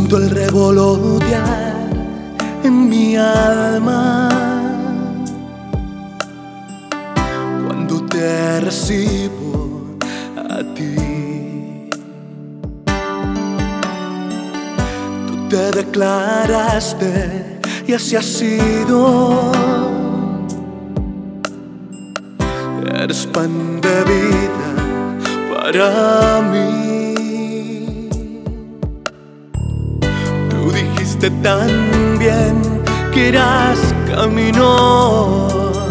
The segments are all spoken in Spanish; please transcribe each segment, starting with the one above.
Siento el revolotear en mi alma cuando te recibo a ti. Tú te declaraste y así ha sido. Eres pan de vida para mí. Tú dijiste también que eras camino,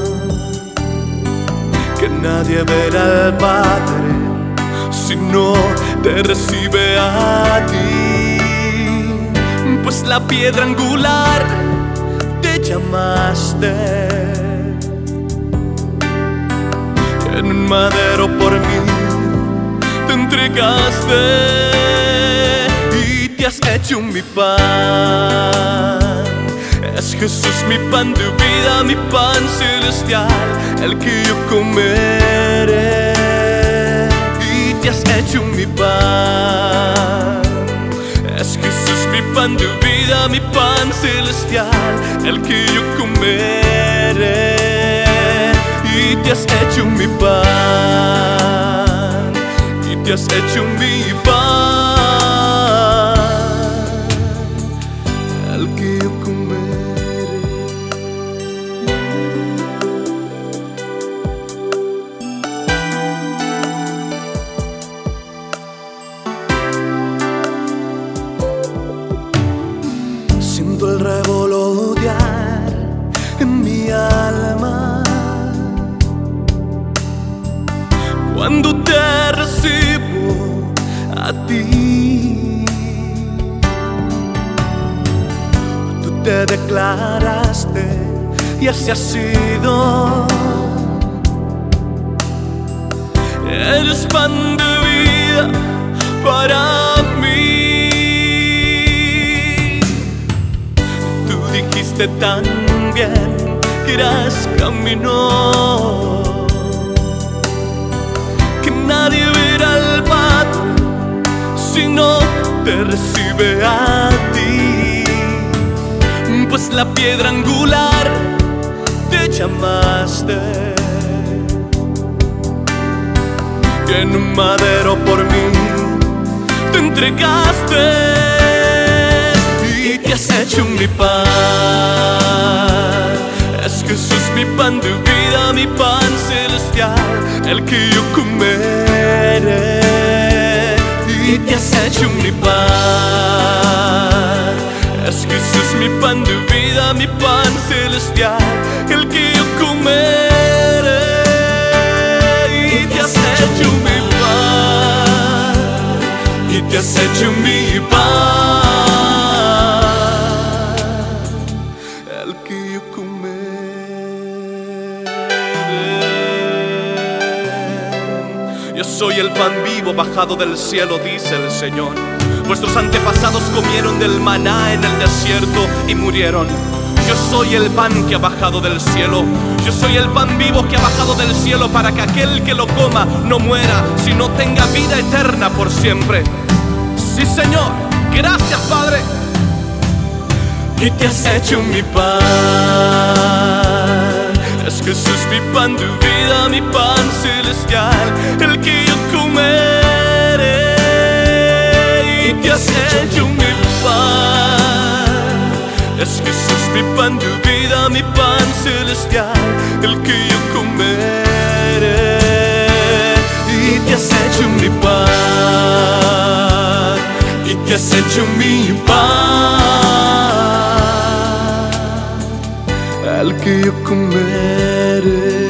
que nadie verá al Padre si no te recibe a ti. Pues la piedra angular te llamaste, en un madero por mí te entregaste y te has hecho mi pan. Es Jesús mi pan de vida, mi pan celestial, el que yo comeré. Y te has hecho mi pan. Es Jesús mi pan de vida, mi pan celestial, el que yo comeré. Y te has hecho mi pan, y te has hecho mi pan, el que yo comeré. Siento el revolotear en mi alma cuando te recibo a ti. Tú te declaraste y así ha sido. Eres pan de vida para mí. Tú dijiste también que eras camino, nadie verá al Padre si no te recibe a ti. Pues la piedra angular te llamaste, y en un madero por mí te entregaste y te has hecho mi pan. Es Jesús mi pan de vida, mi pan celestial, el que yo comeré. Y te has hecho mi pan. Es Jesús mi pan de vida, mi pan celestial, el que yo comeré. Y te has hecho mi pan, y te has hecho mi pan, el que yo comeré. Yo soy el pan vivo bajado del cielo, dice el Señor. Vuestros antepasados comieron del maná en el desierto y murieron. Yo soy el pan que ha bajado del cielo. Yo soy el pan vivo que ha bajado del cielo, para que aquel que lo coma no muera, sino tenga vida eterna por siempre. Sí, Señor, gracias, Padre. Y te has hecho mi pan. Es Jesús mi pan de vida, mi pan celestial, el que yo comeré. Y te has hecho mi pan. Es Jesús mi pan de vida, mi pan celestial, el que yo comeré. Y te has hecho mi pan, y te has hecho mi pan, el que yo comeré.